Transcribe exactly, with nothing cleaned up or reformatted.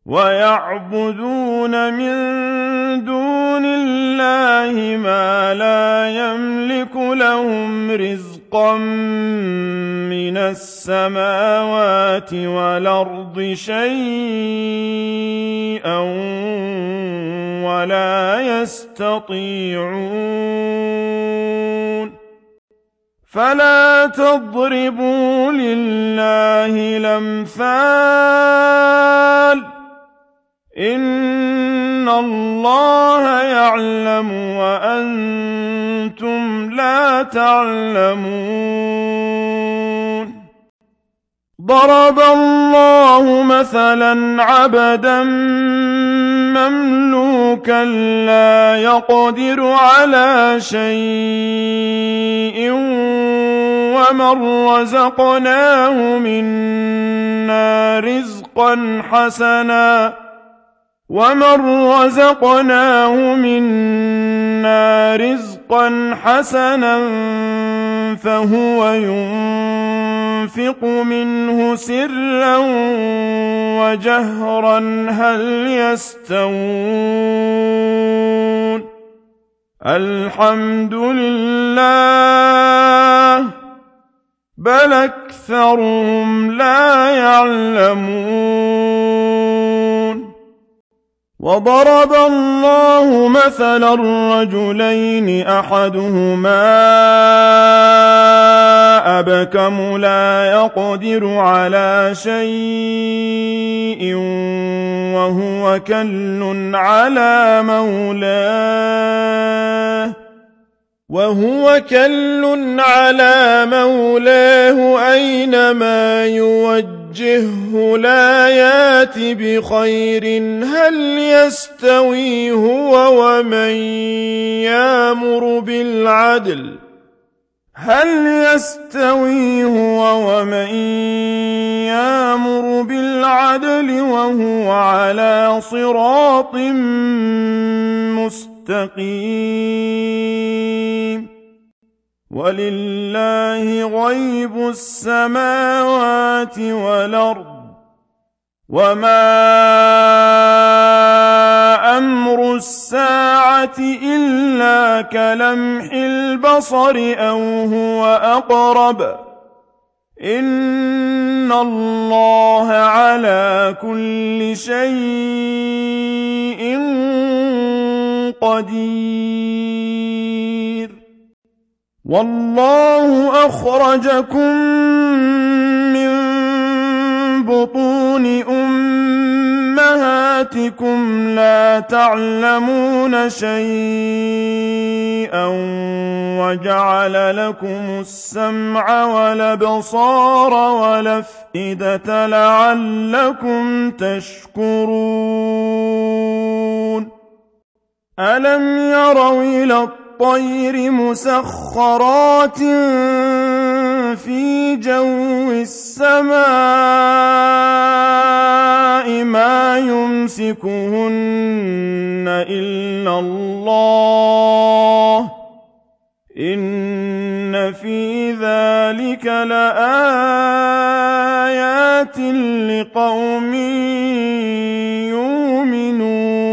وَيَعْبُدُونَ مِن دُونِ اللَّهِ مَا لَا يَمْلِكُ لَهُمْ رِزْقًا مِّنَ السَّمَاوَاتِ وَالْأَرْضِ شَيْئًا وَلَا يَسْتَطِيعُونَ فَلَا تَضْرِبُوا لِلَّهِ الْأَمْثَالَ ۚ إِنَّ اللَّهَ يَعْلَمُ وَأَنتُمْ لَا تَعْلَمُونَ ضَرَبَ اللَّهُ مَثَلًا عَبْدًا مَّمْلُوكًا لَّا يَقْدِرُ عَلَىٰ شَيْءٍ وَمَن رَّزَقْنَاهُ مِنَّا رِزْقًا حَسَنًا وَمَن رَّزَقْنَاهُ مِنَّا رِزْقًا حَسَنًا فَهُوَ يُنفِقُ مِنْهُ سِرًّا وَجَهْرًا هَلْ يَسْتَوُونَ الْحَمْدُ لِلَّهِ بَلْ أَكْثَرُهُمْ لَا يَعْلَمُونَ وَضَرَبَ اللَّهُ مَثَلًا رَّجُلَيْنِ أَحَدُهُمَا أَبْكَمُ لَا يَقْدِرُ عَلَىٰ شَيْءٍ وَهُوَ كَلٌّ عَلَىٰ مَوْلَاهُ وهو كل على مولاه أينما يوجهه لا يات بخير هل يستوي هو ومن يأمر بالعدل هل يستوي هو ومن يأمر بالعدل وهو على صراط مستقيم وَلِلَّهِ غَيْبُ السَّمَاوَاتِ وَالْأَرْضِ وَمَا أَمْرُ السَّاعَةِ إِلَّا كَلَمْحِ الْبَصَرِ أَوْ هُوَ أَقْرَبُ ۚ إِنَّ اللَّهَ عَلَىٰ كُلِّ شَيْءٍ قَدِيرٌ وَاللَّهُ أَخْرَجَكُم مِّن بُطُونِ أُمَّهَاتِكُمْ لَا تَعْلَمُونَ شَيْئًا وَجَعَلَ لَكُمُ السَّمْعَ وَالْأَبْصَارَ وَالْأَفْئِدَةَ لَعَلَّكُمْ تَشْكُرُونَ أَلَمْ يَرَوْا إِلَى الطَّيْرِ مُسَخَّرَاتٍ فِي جَوِّ السَّمَاءِ مَا يُمْسِكُهُنَّ إِلَّا اللَّهُ ۗ إِنَّ فِي ذَلِكَ لَآيَاتٍ لِقَوْمٍ يُؤْمِنُونَ